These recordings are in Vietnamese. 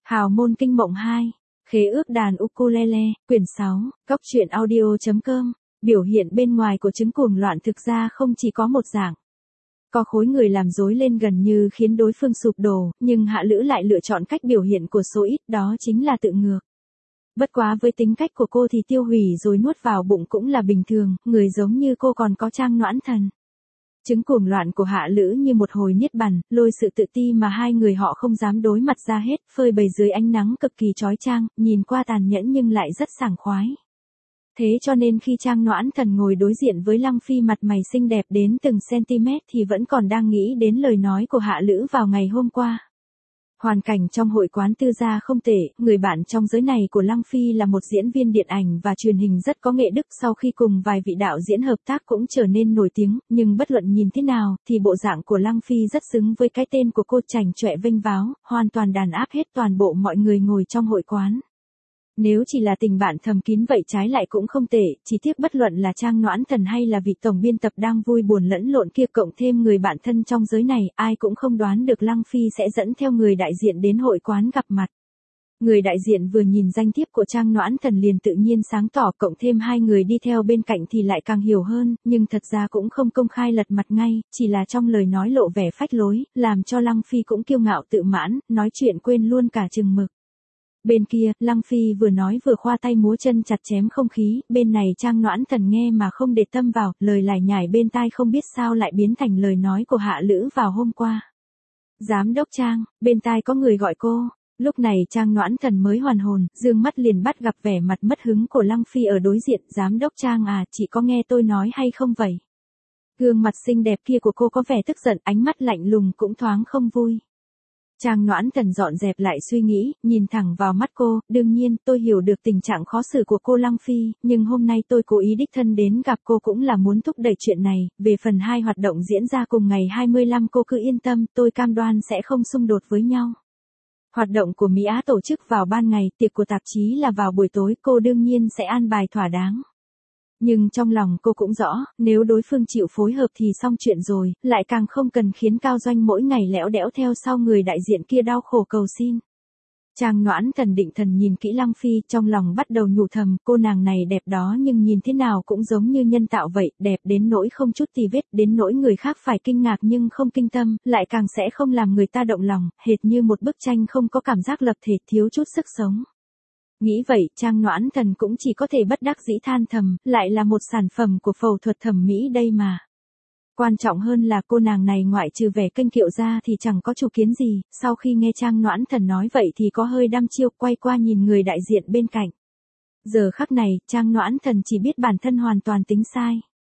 Hào môn kinh mộng 2, khế ước đàn ukulele, quyển 6, góc truyện audio.com, biểu hiện bên ngoài của chứng cuồng loạn thực ra không chỉ có một dạng. Có khối người làm rối lên gần như khiến đối phương sụp đổ, nhưng Hạ Lữ lại lựa chọn cách biểu hiện của số ít, đó chính là tự ngược. Bất quá với tính cách của cô thì tiêu hủy rồi nuốt vào bụng cũng là bình thường, người giống như cô còn có Trang Noãn Thần. Chứng cuồng loạn của Hạ Lữ như một hồi niết bàn, lôi sự tự ti mà hai người họ không dám đối mặt ra hết, phơi bày dưới ánh nắng cực kỳ chói chang, nhìn qua tàn nhẫn nhưng lại rất sảng khoái. Thế cho nên khi Trang Noãn Thần ngồi đối diện với Lăng Phi mặt mày xinh đẹp đến từng cm thì vẫn còn đang nghĩ đến lời nói của Hạ Lữ vào ngày hôm qua. Hoàn cảnh trong hội quán tư gia không tệ, người bạn trong giới này của Lăng Phi là một diễn viên điện ảnh và truyền hình rất có nghệ đức, sau khi cùng vài vị đạo diễn hợp tác cũng trở nên nổi tiếng, nhưng bất luận nhìn thế nào thì bộ dạng của Lăng Phi rất xứng với cái tên của cô, chảnh chọe vênh váo, hoàn toàn đàn áp hết toàn bộ mọi người ngồi trong hội quán. Nếu chỉ là tình bạn thầm kín vậy trái lại cũng không tệ, chỉ tiếc bất luận là Trang Noãn Thần hay là vị tổng biên tập đang vui buồn lẫn lộn kia cộng thêm người bạn thân trong giới này, ai cũng không đoán được Lăng Phi sẽ dẫn theo người đại diện đến hội quán gặp mặt. Người đại diện vừa nhìn danh thiếp của Trang Noãn Thần liền tự nhiên sáng tỏ, cộng thêm hai người đi theo bên cạnh thì lại càng hiểu hơn, nhưng thật ra cũng không công khai lật mặt ngay, chỉ là trong lời nói lộ vẻ phách lối, làm cho Lăng Phi cũng kiêu ngạo tự mãn, nói chuyện quên luôn cả chừng mực. Bên kia, Lăng Phi vừa nói vừa khoa tay múa chân chặt chém không khí, bên này Trang Noãn Thần nghe mà không để tâm vào, lời lải nhải bên tai không biết sao lại biến thành lời nói của Hạ Lữ vào hôm qua. Giám đốc Trang, bên tai có người gọi cô. Lúc này Trang Noãn Thần mới hoàn hồn, dương mắt liền bắt gặp vẻ mặt mất hứng của Lăng Phi ở đối diện. Giám đốc Trang à, chị có nghe tôi nói hay không vậy? Gương mặt xinh đẹp kia của cô có vẻ tức giận, ánh mắt lạnh lùng cũng thoáng không vui. Trang Noãn Thần dọn dẹp lại suy nghĩ, nhìn thẳng vào mắt cô, đương nhiên tôi hiểu được tình trạng khó xử của cô Lăng Phi, nhưng hôm nay tôi cố ý đích thân đến gặp cô cũng là muốn thúc đẩy chuyện này, về phần hai hoạt động diễn ra cùng ngày 25 cô cứ yên tâm, tôi cam đoan sẽ không xung đột với nhau. Hoạt động của Mỹ Á tổ chức vào ban ngày, tiệc của tạp chí là vào buổi tối, cô đương nhiên sẽ an bài thỏa đáng. Nhưng trong lòng cô cũng rõ, nếu đối phương chịu phối hợp thì xong chuyện rồi, lại càng không cần khiến Cao Doanh mỗi ngày lẽo đẽo theo sau người đại diện kia đau khổ cầu xin. Trang Noãn Thần định thần nhìn kỹ Lăng Phi, trong lòng bắt đầu nhủ thầm, cô nàng này đẹp đó nhưng nhìn thế nào cũng giống như nhân tạo vậy, đẹp đến nỗi không chút tì vết, đến nỗi người khác phải kinh ngạc nhưng không kinh tâm, lại càng sẽ không làm người ta động lòng, hệt như một bức tranh không có cảm giác lập thể, thiếu chút sức sống. Nghĩ vậy, Trang Noãn Thần cũng chỉ có thể bất đắc dĩ than thầm, lại là một sản phẩm của phẫu thuật thẩm mỹ đây mà. Quan trọng hơn là cô nàng này ngoại trừ vẻ kênh kiệu ra thì chẳng có chủ kiến gì, sau khi nghe Trang Noãn Thần nói vậy thì có hơi đăm chiêu, quay qua nhìn người đại diện bên cạnh. Giờ khắc này, Trang Noãn Thần chỉ biết bản thân hoàn toàn tính sai.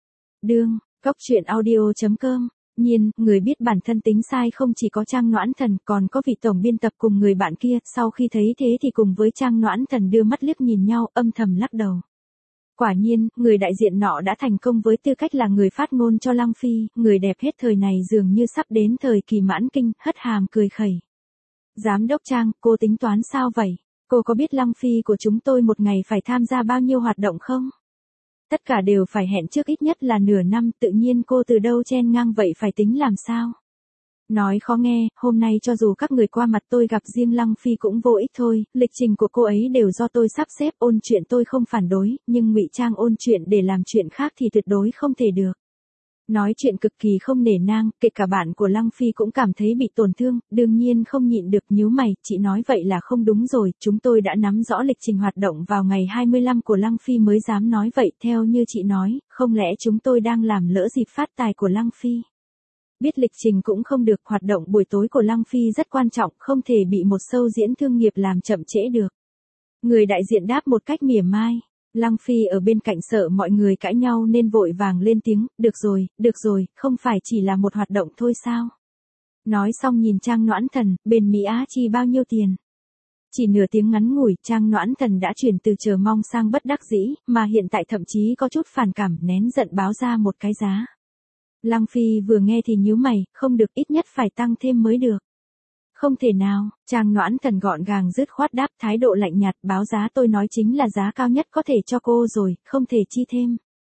Đương, góc truyện audio.com. Nhiên, người biết bản thân tính sai không chỉ có Trang Noãn Thần, còn có vị tổng biên tập cùng người bạn kia, sau khi thấy thế thì cùng với Trang Noãn Thần đưa mắt liếc nhìn nhau, âm thầm lắc đầu. Quả nhiên, người đại diện nọ đã thành công với tư cách là người phát ngôn cho Lăng Phi, người đẹp hết thời này dường như sắp đến thời kỳ mãn kinh, hất hàm cười khẩy. Giám đốc Trang, cô tính toán sao vậy? Cô có biết Lăng Phi của chúng tôi một ngày phải tham gia bao nhiêu hoạt động không? Tất cả đều phải hẹn trước ít nhất là nửa năm, tự nhiên cô từ đâu chen ngang vậy, phải tính làm sao? Nói khó nghe, hôm nay cho dù các người qua mặt tôi gặp riêng Lăng Phi cũng vô ích thôi, lịch trình của cô ấy đều do tôi sắp xếp, ôn chuyện tôi không phản đối, nhưng ngụy trang ôn chuyện để làm chuyện khác thì tuyệt đối không thể được. Nói chuyện cực kỳ không nể nang, kể cả bạn của Lăng Phi cũng cảm thấy bị tổn thương, đương nhiên không nhịn được nhíu mày, chị nói vậy là không đúng rồi, chúng tôi đã nắm rõ lịch trình hoạt động vào ngày 25 của Lăng Phi mới dám nói vậy, theo như chị nói, không lẽ chúng tôi đang làm lỡ dịp phát tài của Lăng Phi? Biết lịch trình cũng không được, hoạt động buổi tối của Lăng Phi rất quan trọng, không thể bị một show diễn thương nghiệp làm chậm trễ được. Người đại diện đáp một cách mỉa mai. Lăng Phi ở bên cạnh sợ mọi người cãi nhau nên vội vàng lên tiếng, được rồi, không phải chỉ là một hoạt động thôi sao? Nói xong nhìn Trang Noãn Thần, bên Mỹ Á chi bao nhiêu tiền? Chỉ nửa tiếng ngắn ngủi, Trang Noãn Thần đã chuyển từ chờ mong sang bất đắc dĩ, mà hiện tại thậm chí có chút phản cảm, nén giận báo ra một cái giá. Lăng Phi vừa nghe thì nhíu mày, không được, ít nhất phải tăng thêm mới được. Không thể nào, Trang Noãn Thần gọn gàng dứt khoát đáp, thái độ lạnh nhạt, báo giá tôi nói chính là giá cao nhất có thể cho cô rồi, không thể chi thêm.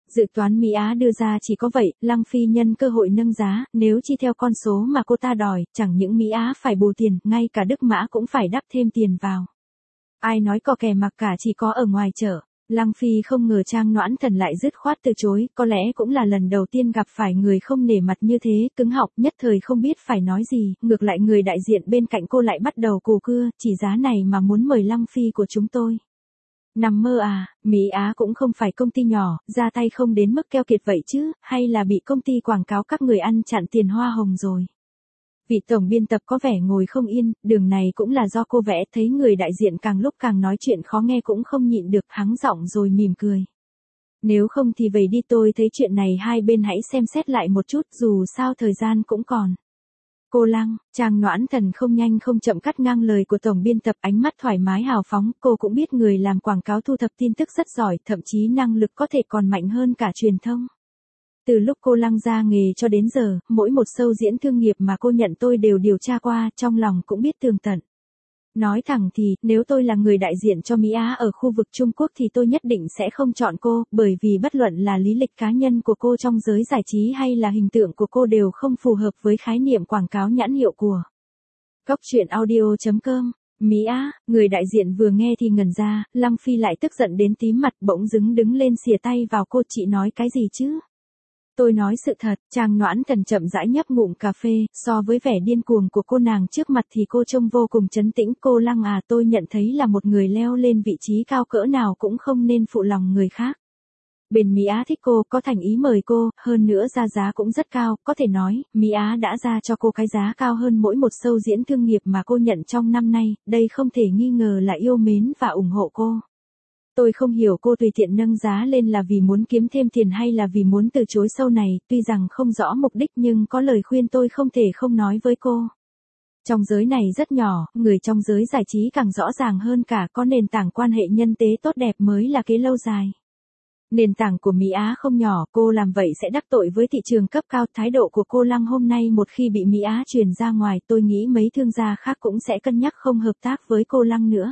Dự toán Mỹ Á đưa ra chỉ có vậy, Lăng Phi nhân cơ hội nâng giá, nếu chi theo con số mà cô ta đòi, chẳng những Mỹ Á phải bù tiền, ngay cả Đức Mã cũng phải đắp thêm tiền vào. Ai nói có kẻ mặc cả chỉ có ở ngoài chợ. Lăng Phi không ngờ Trang Noãn Thần lại dứt khoát từ chối, có lẽ cũng là lần đầu tiên gặp phải người không nể mặt như thế, cứng họng, nhất thời không biết phải nói gì, ngược lại người đại diện bên cạnh cô lại bắt đầu cù cưa, chỉ giá này mà muốn mời Lăng Phi của chúng tôi. Nằm mơ à, Mỹ Á cũng không phải công ty nhỏ, ra tay không đến mức keo kiệt vậy chứ, hay là bị công ty quảng cáo các người ăn chặn tiền hoa hồng rồi. Vị tổng biên tập có vẻ ngồi không yên, đường này cũng là do cô vẽ, thấy người đại diện càng lúc càng nói chuyện khó nghe cũng không nhịn được, hắng giọng rồi mỉm cười. Nếu không thì về đi, tôi thấy chuyện này hai bên hãy xem xét lại một chút, dù sao thời gian cũng còn. Cô Lăng, Trang Noãn Thần không nhanh không chậm cắt ngang lời của tổng biên tập, ánh mắt thoải mái hào phóng, cô cũng biết người làm quảng cáo thu thập tin tức rất giỏi, thậm chí năng lực có thể còn mạnh hơn cả truyền thông. Từ lúc cô Lăng ra nghề cho đến giờ, mỗi một show diễn thương nghiệp mà cô nhận tôi đều điều tra qua, trong lòng cũng biết tường tận. Nói thẳng thì, nếu tôi là người đại diện cho Mỹ Á ở khu vực Trung Quốc thì tôi nhất định sẽ không chọn cô, bởi vì bất luận là lý lịch cá nhân của cô trong giới giải trí hay là hình tượng của cô đều không phù hợp với khái niệm quảng cáo nhãn hiệu của Cóc Truyện Audio.com. Mỹ Á, người đại diện vừa nghe thì ngẩn ra, Lăng Phi lại tức giận đến tím mặt, bỗng dưng đứng lên xìa tay vào cô, chị nói cái gì chứ? Tôi nói sự thật. Trang Noãn Thần chậm rãi nhấp ngụm cà phê, so với vẻ điên cuồng của cô nàng trước mặt thì cô trông vô cùng trấn tĩnh. Cô Lăng à, tôi nhận thấy là một người leo lên vị trí cao cỡ nào cũng không nên phụ lòng người khác. Bên Mỹ Á thích cô, có thành ý mời cô, hơn nữa ra giá cũng rất cao, có thể nói, Mỹ Á đã ra cho cô cái giá cao hơn mỗi một show diễn thương nghiệp mà cô nhận trong năm nay, đây không thể nghi ngờ là yêu mến và ủng hộ cô. Tôi không hiểu cô tùy tiện nâng giá lên là vì muốn kiếm thêm tiền hay là vì muốn từ chối show này, tuy rằng không rõ mục đích nhưng có lời khuyên tôi không thể không nói với cô. Trong giới này rất nhỏ, người trong giới giải trí càng rõ ràng hơn cả, có nền tảng quan hệ nhân tế tốt đẹp mới là kế lâu dài. Nền tảng của Mỹ Á không nhỏ, cô làm vậy sẽ đắc tội với thị trường cấp cao. Thái độ của cô Lăng hôm nay một khi bị Mỹ Á truyền ra ngoài, tôi nghĩ mấy thương gia khác cũng sẽ cân nhắc không hợp tác với cô Lăng nữa.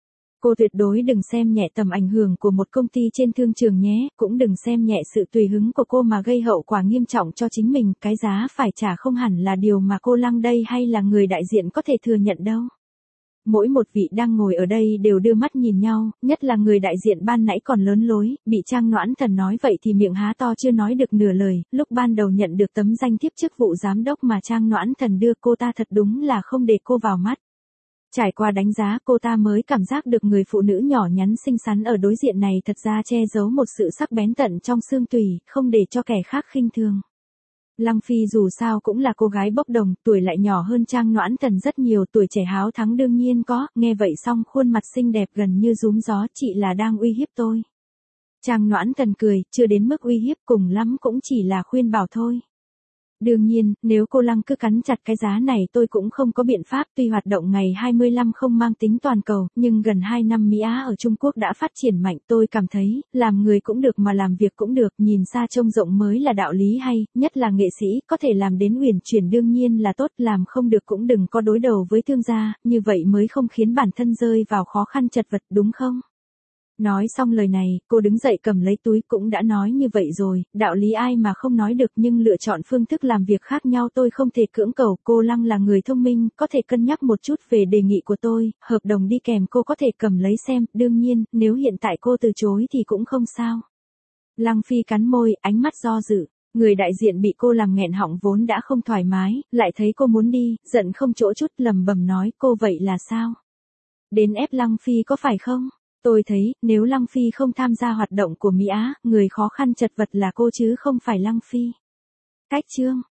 Cô tuyệt đối đừng xem nhẹ tầm ảnh hưởng của một công ty trên thương trường nhé, cũng đừng xem nhẹ sự tùy hứng của cô mà gây hậu quả nghiêm trọng cho chính mình, cái giá phải trả không hẳn là điều mà cô Lăng đây hay là người đại diện có thể thừa nhận đâu. Mỗi một vị đang ngồi ở đây đều đưa mắt nhìn nhau, nhất là người đại diện ban nãy còn lớn lối, bị Trang Noãn Thần nói vậy thì miệng há to chưa nói được nửa lời, lúc ban đầu nhận được tấm danh thiếp chức vụ giám đốc mà Trang Noãn Thần đưa cô ta thật đúng là không để cô vào mắt. Trải qua đánh giá cô ta mới cảm giác được người phụ nữ nhỏ nhắn xinh xắn ở đối diện này thật ra che giấu một sự sắc bén tận trong xương tủy, không để cho kẻ khác khinh thường. Lăng Phi dù sao cũng là cô gái bốc đồng, tuổi lại nhỏ hơn Trang Noãn Thần rất nhiều, tuổi trẻ háo thắng đương nhiên có, nghe vậy xong khuôn mặt xinh đẹp gần như rúm gió, chị là đang uy hiếp tôi. Trang Noãn Thần cười, chưa đến mức uy hiếp, cùng lắm cũng chỉ là khuyên bảo thôi. Đương nhiên, nếu cô Lăng cứ cắn chặt cái giá này tôi cũng không có biện pháp, tuy hoạt động ngày 25 không mang tính toàn cầu, nhưng gần 2 năm Mỹ Á ở Trung Quốc đã phát triển mạnh, tôi cảm thấy, làm người cũng được mà làm việc cũng được, nhìn xa trông rộng mới là đạo lý hay, nhất là nghệ sĩ, có thể làm đến uyển chuyển đương nhiên là tốt, làm không được cũng đừng có đối đầu với thương gia, như vậy mới không khiến bản thân rơi vào khó khăn chật vật, đúng không? Nói xong lời này, cô đứng dậy cầm lấy túi, cũng đã nói như vậy rồi, đạo lý ai mà không nói được, nhưng lựa chọn phương thức làm việc khác nhau tôi không thể cưỡng cầu. Cô Lăng là người thông minh, có thể cân nhắc một chút về đề nghị của tôi, hợp đồng đi kèm cô có thể cầm lấy xem, đương nhiên, nếu hiện tại cô từ chối thì cũng không sao. Lăng Phi cắn môi, ánh mắt do dự. Người đại diện bị cô làm nghẹn họng vốn đã không thoải mái, lại thấy cô muốn đi, giận không chỗ chút, lầm bầm nói, cô vậy là sao? Đến ép Lăng Phi có phải không? Tôi thấy, nếu Lăng Phi không tham gia hoạt động của Mỹ Á, người khó khăn chật vật là cô chứ không phải Lăng Phi. Cách chương